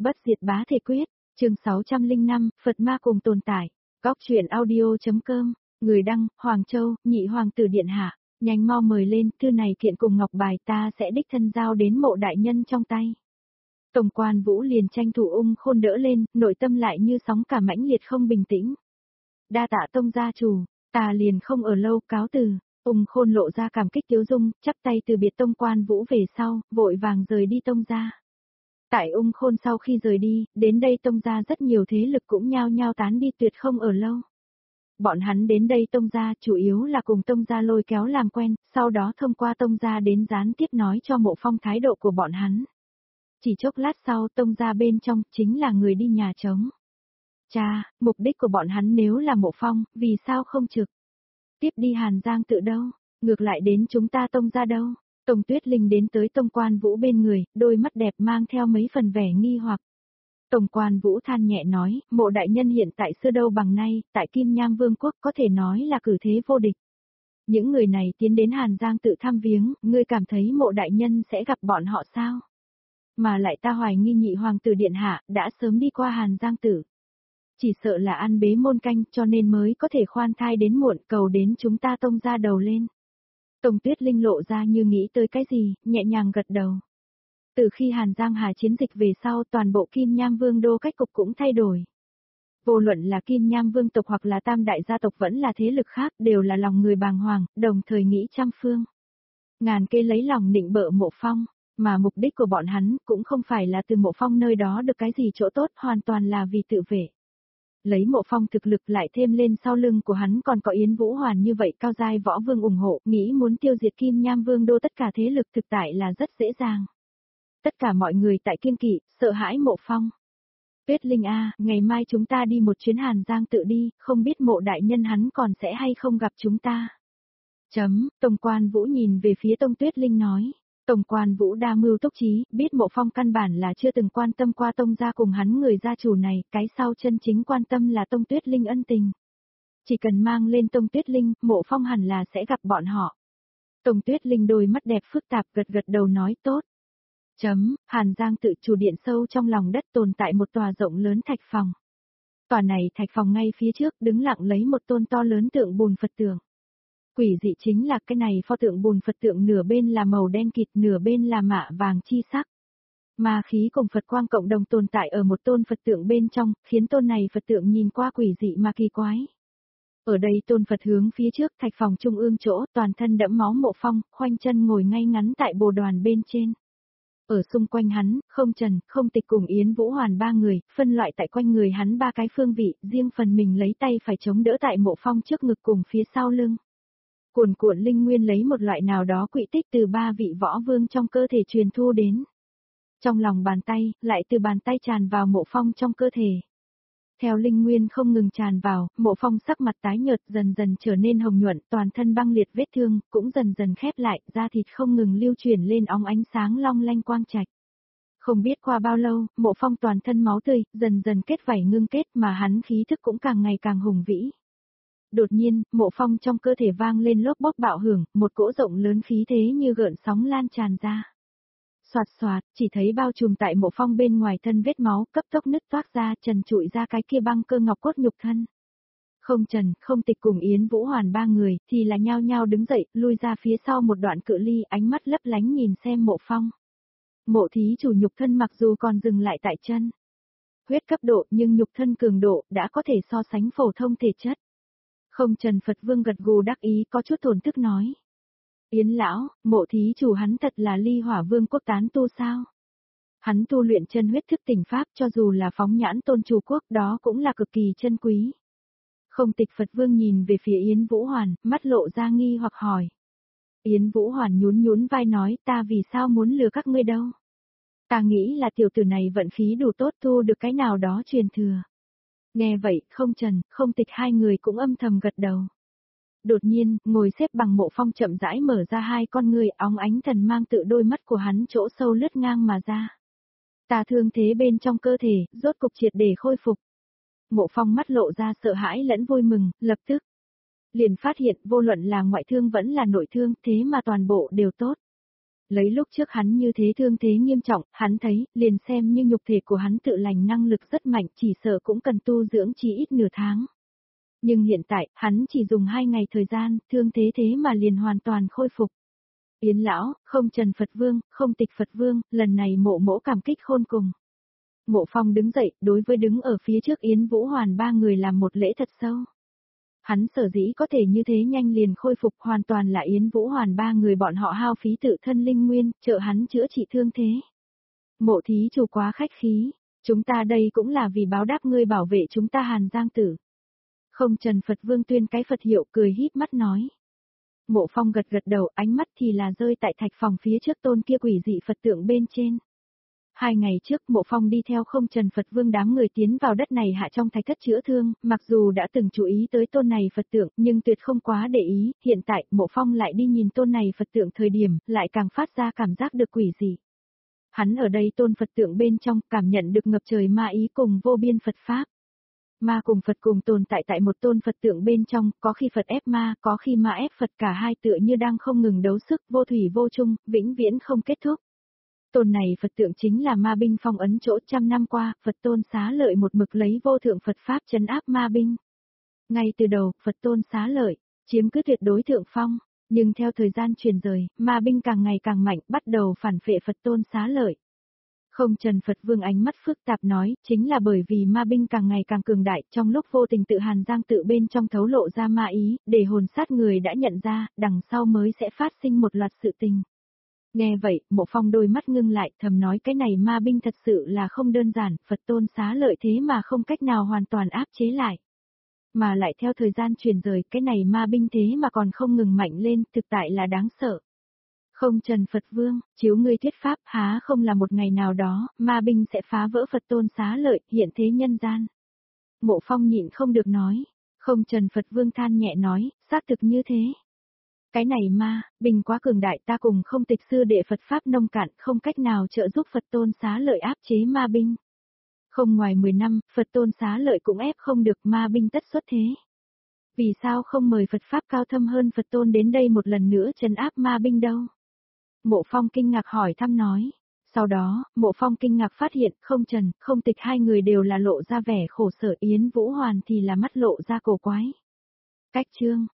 Bất diệt bá thể quyết, chương 605, Phật ma cùng tồn tại. Góc truyện audio.com, người đăng, Hoàng Châu, nhị hoàng tử điện hạ, nhanh mau mời lên, thư này kiện cùng ngọc bài ta sẽ đích thân giao đến mộ đại nhân trong tay. Tổng quan Vũ liền tranh thủ Ung Khôn đỡ lên, nội tâm lại như sóng cả mãnh liệt không bình tĩnh. Đa tạ tông gia chủ, ta liền không ở lâu, cáo từ. Ung Khôn lộ ra cảm kích tiếu dung, chắp tay từ biệt Tông Quan Vũ về sau, vội vàng rời đi tông gia. Tại Ung Khôn sau khi rời đi, đến đây tông gia rất nhiều thế lực cũng nhao nhao tán đi tuyệt không ở lâu. Bọn hắn đến đây tông gia chủ yếu là cùng tông gia lôi kéo làm quen, sau đó thông qua tông gia đến gián tiếp nói cho Mộ Phong thái độ của bọn hắn. Chỉ chốc lát sau tông gia bên trong chính là người đi nhà trống. Cha, mục đích của bọn hắn nếu là Mộ Phong, vì sao không trực tiếp đi Hàn Giang tự đâu, ngược lại đến chúng ta tông gia đâu. Tông Tuyết Linh đến tới Tông Quan Vũ bên người, đôi mắt đẹp mang theo mấy phần vẻ nghi hoặc. Tông Quan Vũ than nhẹ nói, Mộ đại nhân hiện tại xưa đâu bằng nay, tại Kim Nham Vương quốc có thể nói là cử thế vô địch. Những người này tiến đến Hàn Giang tự thăm viếng, ngươi cảm thấy Mộ đại nhân sẽ gặp bọn họ sao? Mà lại ta hoài nghi nhị hoàng tử điện hạ đã sớm đi qua Hàn Giang tự. Chỉ sợ là ăn bế môn canh cho nên mới có thể khoan thai đến muộn, cầu đến chúng ta tông ra đầu lên. Tông Tuyết Linh lộ ra như nghĩ tới cái gì, nhẹ nhàng gật đầu. Từ khi Hàn Giang Hà chiến dịch về sau toàn bộ Kim Nham Vương đô cách cục cũng thay đổi. Vô luận là Kim Nham Vương tộc hoặc là tam đại gia tộc vẫn là thế lực khác đều là lòng người bàng hoàng, đồng thời nghĩ trăm phương. Ngàn kê lấy lòng nịnh bợ Mộ Phong, mà mục đích của bọn hắn cũng không phải là từ Mộ Phong nơi đó được cái gì chỗ tốt, hoàn toàn là vì tự vệ. Lấy Mộ Phong thực lực lại thêm lên sau lưng của hắn còn có Yến Vũ Hoàn như vậy cao giai võ vương ủng hộ, nghĩ muốn tiêu diệt Kim Nham Vương đô tất cả thế lực thực tại là rất dễ dàng. Tất cả mọi người tại kiêng kỵ, sợ hãi Mộ Phong. Tuyết Linh a, ngày mai chúng ta đi một chuyến Hàn Giang tự đi, không biết Mộ đại nhân hắn còn sẽ hay không gặp chúng ta. Tông Quan Vũ nhìn về phía Tông Tuyết Linh nói. Tổng quan Vũ đa mưu túc trí, biết Mộ Phong căn bản là chưa từng quan tâm qua tông gia cùng hắn người gia chủ này, cái sau chân chính quan tâm là Tông Tuyết Linh ân tình. Chỉ cần mang lên Tông Tuyết Linh, Mộ Phong hẳn là sẽ gặp bọn họ. Tông Tuyết Linh đôi mắt đẹp phức tạp gật gật đầu nói tốt. Hàn Giang tự chủ điện sâu trong lòng đất tồn tại một tòa rộng lớn thạch phòng. Tòa này thạch phòng ngay phía trước đứng lặng lấy một tôn to lớn tượng bùn Phật tượng. Quỷ dị chính là cái này pho tượng bùn Phật tượng nửa bên là màu đen kịt nửa bên là mạ vàng chi sắc. Ma khí cùng Phật quang cộng đồng tồn tại ở một tôn Phật tượng bên trong, khiến tôn này Phật tượng nhìn qua quỷ dị mà kỳ quái. Ở đây tôn Phật hướng phía trước thạch phòng trung ương chỗ toàn thân đẫm máu Mộ Phong, khoanh chân ngồi ngay ngắn tại bồ đoàn bên trên. Ở xung quanh hắn, Không Trần, Không Tịch cùng Yến Vũ Hoàn ba người, phân loại tại quanh người hắn ba cái phương vị, riêng phần mình lấy tay phải chống đỡ tại Mộ Phong trước ngực cùng phía sau lưng. Cuồn cuộn linh nguyên lấy một loại nào đó quỹ tích từ ba vị võ vương trong cơ thể truyền thu đến. Trong lòng bàn tay, lại từ bàn tay tràn vào Mộ Phong trong cơ thể. Theo linh nguyên không ngừng tràn vào, Mộ Phong sắc mặt tái nhợt dần dần trở nên hồng nhuận, toàn thân băng liệt vết thương, cũng dần dần khép lại, da thịt không ngừng lưu chuyển lên óng ánh sáng long lanh quang trạch. Không biết qua bao lâu, Mộ Phong toàn thân máu tươi, dần dần kết vảy ngưng kết mà hắn khí thức cũng càng ngày càng hùng vĩ. Đột nhiên, Mộ Phong trong cơ thể vang lên lốp bốp bạo hưởng, một cỗ rộng lớn khí thế như gợn sóng lan tràn ra. Xoạt xoạt, chỉ thấy bao trùm tại Mộ Phong bên ngoài thân vết máu, cấp tốc nứt toác ra, trần trụi ra cái kia băng cơ ngọc cốt nhục thân. Không Trần, Không Tịch cùng Yến Vũ Hoàn ba người, thì là nhao nhao đứng dậy, lui ra phía sau một đoạn cự ly, ánh mắt lấp lánh nhìn xem Mộ Phong. Mộ thí chủ nhục thân mặc dù còn dừng lại tại chân huyết cấp độ, nhưng nhục thân cường độ, đã có thể so sánh phổ thông thể chất. Không Trần Phật Vương gật gù đắc ý có chút thổn thức nói. Yến lão, Mộ thí chủ hắn thật là Ly Hỏa Vương quốc tán tu sao? Hắn tu luyện chân huyết thức tỉnh pháp cho dù là phóng nhãn tôn chủ quốc đó cũng là cực kỳ chân quý. Không Tịch Phật Vương nhìn về phía Yến Vũ Hoàn, mắt lộ ra nghi hoặc hỏi. Yến Vũ Hoàn nhún nhún vai nói ta vì sao muốn lừa các ngươi đâu? Ta nghĩ là tiểu tử này vận khí đủ tốt thu được cái nào đó truyền thừa. Nghe vậy, Không Trần, Không Tịch hai người cũng âm thầm gật đầu. Đột nhiên, ngồi xếp bằng Mộ Phong chậm rãi mở ra hai con người, óng ánh thần mang tự đôi mắt của hắn chỗ sâu lướt ngang mà ra. Ta thương thế bên trong cơ thể, rốt cục triệt để khôi phục. Mộ Phong mắt lộ ra sợ hãi lẫn vui mừng, lập tức liền phát hiện vô luận là ngoại thương vẫn là nội thương, thế mà toàn bộ đều tốt. lấy lúc trước hắn như thế thương thế nghiêm trọng, hắn thấy, liền xem như nhục thể của hắn tự lành năng lực rất mạnh, chỉ sợ cũng cần tu dưỡng chỉ ít nửa tháng. Nhưng hiện tại, hắn chỉ dùng 2 ngày thời gian, thương thế thế mà liền hoàn toàn khôi phục. Yến lão, không Trần Phật Vương, không Tịch Phật Vương, lần này Mộ Mỗ cảm kích khôn cùng. Mộ Phong đứng dậy, đối với đứng ở phía trước Yến Vũ Hoàn 3 người làm một lễ thật sâu. Hắn sở dĩ có thể như thế nhanh liền khôi phục hoàn toàn là Yến Vũ Hoàn 3 người bọn họ hao phí tự thân linh nguyên, trợ hắn chữa trị thương thế. Mộ thí chủ quá khách khí, chúng ta đây cũng là vì báo đáp ngươi bảo vệ chúng ta Hàn Giang Tử. Không Trần Phật Vương tuyên cái Phật hiệu cười híp mắt nói. Mộ Phong gật gật đầu, ánh mắt thì là rơi tại thạch phòng phía trước tôn kia quỷ dị Phật tượng bên trên. 2 ngày trước Mộ Phong đi theo không Trần Phật Vương đám người tiến vào đất này hạ trong thạch thất chữa thương, mặc dù đã từng chú ý tới tôn này Phật tượng nhưng tuyệt không quá để ý, hiện tại Mộ Phong lại đi nhìn tôn này Phật tượng thời điểm, lại càng phát ra cảm giác được quỷ dị. Hắn ở đây tôn Phật tượng bên trong cảm nhận được ngập trời ma ý cùng vô biên Phật Pháp. Ma cùng Phật cùng tồn tại tại một tôn Phật tượng bên trong, có khi Phật ép ma, có khi ma ép Phật, cả hai tựa như đang không ngừng đấu sức, vô thủy vô chung, vĩnh viễn không kết thúc. Tôn này Phật tượng chính là ma binh phong ấn chỗ, 100 năm qua, Phật Tôn Xá Lợi một mực lấy vô thượng Phật Pháp trấn áp ma binh. Ngay từ đầu, Phật Tôn Xá Lợi chiếm cứ tuyệt đối thượng phong, nhưng theo thời gian truyền rời, ma binh càng ngày càng mạnh, bắt đầu phản phệ Phật Tôn Xá Lợi. Không Trần Phật Vương ánh mắt phức tạp nói, chính là bởi vì ma binh càng ngày càng cường đại, trong lúc vô tình tự Hàn Giang tự bên trong thấu lộ ra ma ý, để hồn sát người đã nhận ra, đằng sau mới sẽ phát sinh một loạt sự tình. Nghe vậy, Mộ Phong đôi mắt ngưng lại, thầm nói cái này ma binh thật sự là không đơn giản, Phật Tôn Xá Lợi thế mà không cách nào hoàn toàn áp chế lại. Mà lại theo thời gian truyền rời, cái này ma binh thế mà còn không ngừng mạnh lên, thực tại là đáng sợ. Không Trần Phật Vương, chiếu ngươi thuyết pháp há không là một ngày nào đó, ma binh sẽ phá vỡ Phật Tôn Xá Lợi, hiện thế nhân gian. Mộ Phong nhịn không được nói, không Trần Phật Vương than nhẹ nói, xác thực như thế. Cái này ma, binh quá cường đại ta cùng không Tịch sư đệ Phật Pháp nông cạn, không cách nào trợ giúp Phật Tôn Xá Lợi áp chế ma binh. Không ngoài 10 năm, Phật Tôn Xá Lợi cũng ép không được ma binh tất xuất thế. Vì sao không mời Phật Pháp cao thâm hơn Phật Tôn đến đây một lần nữa trấn áp ma binh đâu? Mộ Phong kinh ngạc hỏi thăm nói. Sau đó, Mộ Phong kinh ngạc phát hiện không Trần, không Tịch hai người đều là lộ ra vẻ khổ sở, Yến Vũ Hoàn thì là mắt lộ ra cổ quái. Cách chương